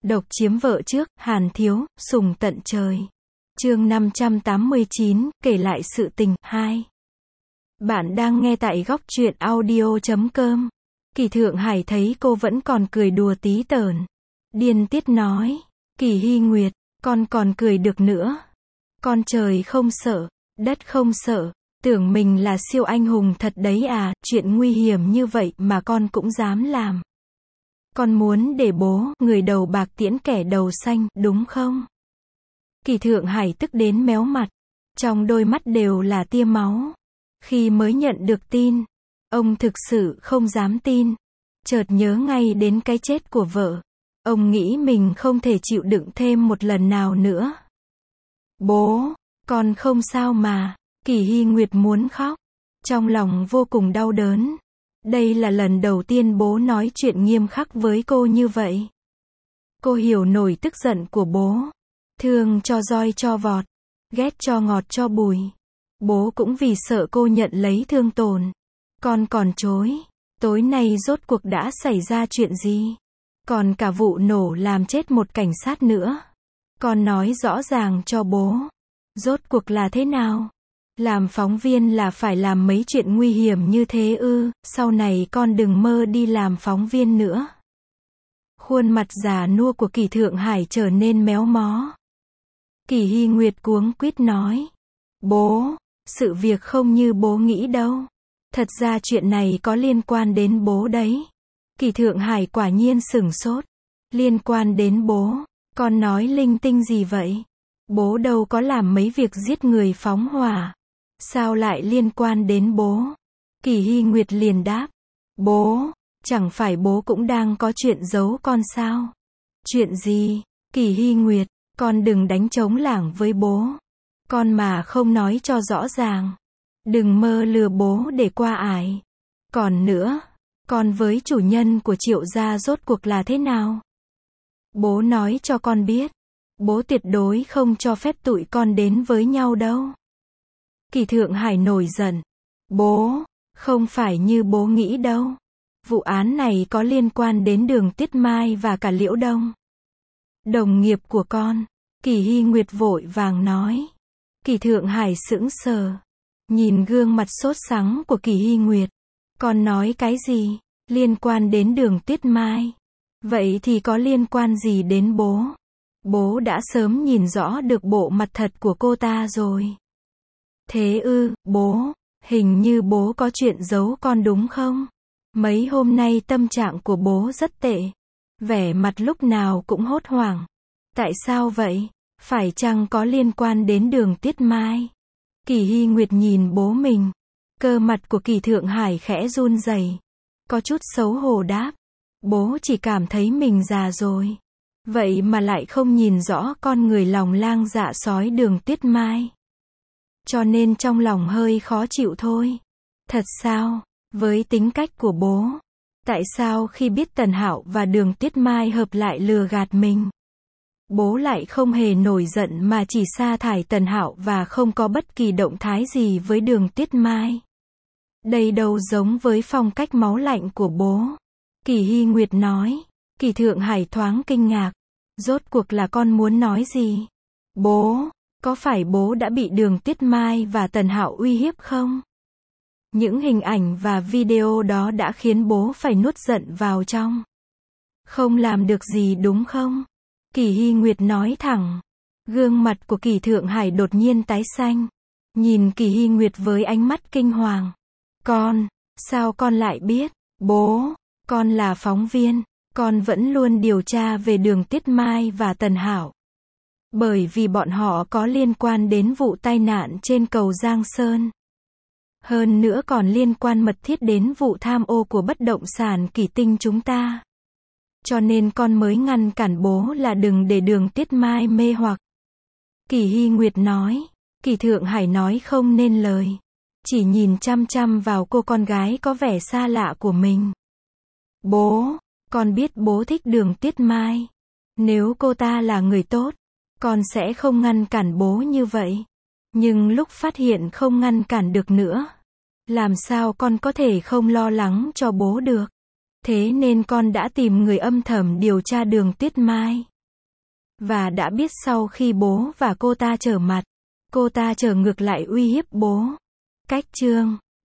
Độc chiếm vợ trước, Hàn Thiếu, sùng tận trời. Chương 589, kể lại sự tình, 2. Bạn đang nghe tại góc truyện audio.com. Kỳ Thượng Hải thấy cô vẫn còn cười đùa tí tởn. Điên tiết nói, Kỳ Hy Nguyệt, con còn cười được nữa. Con trời không sợ, đất không sợ, tưởng mình là siêu anh hùng thật đấy à, chuyện nguy hiểm như vậy mà con cũng dám làm. Con muốn để bố, người đầu bạc tiễn kẻ đầu xanh, đúng không? Kỳ Thượng Hải tức đến méo mặt, trong đôi mắt đều là tia máu. Khi mới nhận được tin, ông thực sự không dám tin. Chợt nhớ ngay đến cái chết của vợ. Ông nghĩ mình không thể chịu đựng thêm một lần nào nữa. Bố, con không sao mà. Kỳ Hy Nguyệt muốn khóc. Trong lòng vô cùng đau đớn. Đây là lần đầu tiên bố nói chuyện nghiêm khắc với cô như vậy. Cô hiểu nổi tức giận của bố. Thương cho roi cho vọt. Ghét cho ngọt cho bùi. Bố cũng vì sợ cô nhận lấy thương tổn. Con còn chối. Tối nay rốt cuộc đã xảy ra chuyện gì? Còn cả vụ nổ làm chết một cảnh sát nữa. Con nói rõ ràng cho bố. Rốt cuộc là thế nào? Làm phóng viên là phải làm mấy chuyện nguy hiểm như thế ư? Sau này con đừng mơ đi làm phóng viên nữa. Khuôn mặt già nua của Kỳ Thượng Hải trở nên méo mó. Kỳ Hy Nguyệt cuống quýt nói. Bố, sự việc không như bố nghĩ đâu. Thật ra chuyện này có liên quan đến bố đấy. Kỳ Thượng Hải quả nhiên sửng sốt. Liên quan đến bố? Con nói linh tinh gì vậy? Bố đâu có làm mấy việc giết người phóng hỏa. Sao lại liên quan đến bố? Kỳ Hy Nguyệt liền đáp. Bố, chẳng phải bố cũng đang có chuyện giấu con sao? Chuyện gì? Kỳ Hy Nguyệt, con đừng đánh trống lảng với bố. Con mà không nói cho rõ ràng. Đừng mơ lừa bố để qua ải. Còn nữa, con với chủ nhân của Triệu gia rốt cuộc là thế nào? Bố nói cho con biết. Bố tuyệt đối không cho phép tụi con đến với nhau đâu. Kỳ Thượng Hải nổi giận. Bố, không phải như bố nghĩ đâu. Vụ án này có liên quan đến Đường Tuyết Mai và cả Liễu Đông. Đồng nghiệp của con. Kỳ Hy Nguyệt vội vàng nói. Kỳ Thượng Hải sững sờ. Nhìn gương mặt sốt sắng của Kỳ Hy Nguyệt. Con nói cái gì? Liên quan đến Đường Tuyết Mai. Vậy thì có liên quan gì đến bố? Bố đã sớm nhìn rõ được bộ mặt thật của cô ta rồi. Thế ư, bố, hình như bố có chuyện giấu con đúng không? Mấy hôm nay tâm trạng của bố rất tệ. Vẻ mặt lúc nào cũng hốt hoảng. Tại sao vậy? Phải chăng có liên quan đến Đường Tuyết Mai? Kỳ Hy Nguyệt nhìn bố mình. Cơ mặt của Kỳ Thượng Hải khẽ run rẩy. Có chút xấu hổ đáp. Bố chỉ cảm thấy mình già rồi. Vậy mà lại không nhìn rõ con người lòng lang dạ sói Đường Tuyết Mai. Cho nên trong lòng hơi khó chịu thôi. Thật sao? Với tính cách của bố. Tại sao khi biết Tần Hạo và Đường Tuyết Mai hợp lại lừa gạt mình? Bố lại không hề nổi giận mà chỉ sa thải Tần Hạo và không có bất kỳ động thái gì với Đường Tuyết Mai. Đây đâu giống với phong cách máu lạnh của bố. Kỳ Hy Nguyệt nói. Kỳ Thượng Hải thoáng kinh ngạc. Rốt cuộc là con muốn nói gì? Bố, có phải bố đã bị Đường Tuyết Mai và Tần Hạo uy hiếp không? Những hình ảnh và video đó đã khiến bố phải nuốt giận vào trong. Không làm được gì đúng không? Kỳ Hy Nguyệt nói thẳng. Gương mặt của Kỳ Thượng Hải đột nhiên tái xanh. Nhìn Kỳ Hy Nguyệt với ánh mắt kinh hoàng. Con, sao con lại biết? Bố, con là phóng viên. Con vẫn luôn điều tra về Đường Tuyết Mai và Tần Hạo. Bởi vì bọn họ có liên quan đến vụ tai nạn trên cầu Giang Sơn. Hơn nữa còn liên quan mật thiết đến vụ tham ô của bất động sản Kỳ Tinh chúng ta. Cho nên con mới ngăn cản bố là đừng để Đường Tuyết Mai mê hoặc. Kỳ Hy Nguyệt nói. Kỳ Thượng Hải nói không nên lời. Chỉ nhìn chăm chăm vào cô con gái có vẻ xa lạ của mình. Bố, con biết bố thích Đường Tuyết Mai. Nếu cô ta là người tốt, con sẽ không ngăn cản bố như vậy. Nhưng lúc phát hiện không ngăn cản được nữa, làm sao con có thể không lo lắng cho bố được? Thế nên con đã tìm người âm thầm điều tra Đường Tuyết Mai. Và đã biết sau khi bố và cô ta trở mặt, cô ta trở ngược lại uy hiếp bố. Cách chương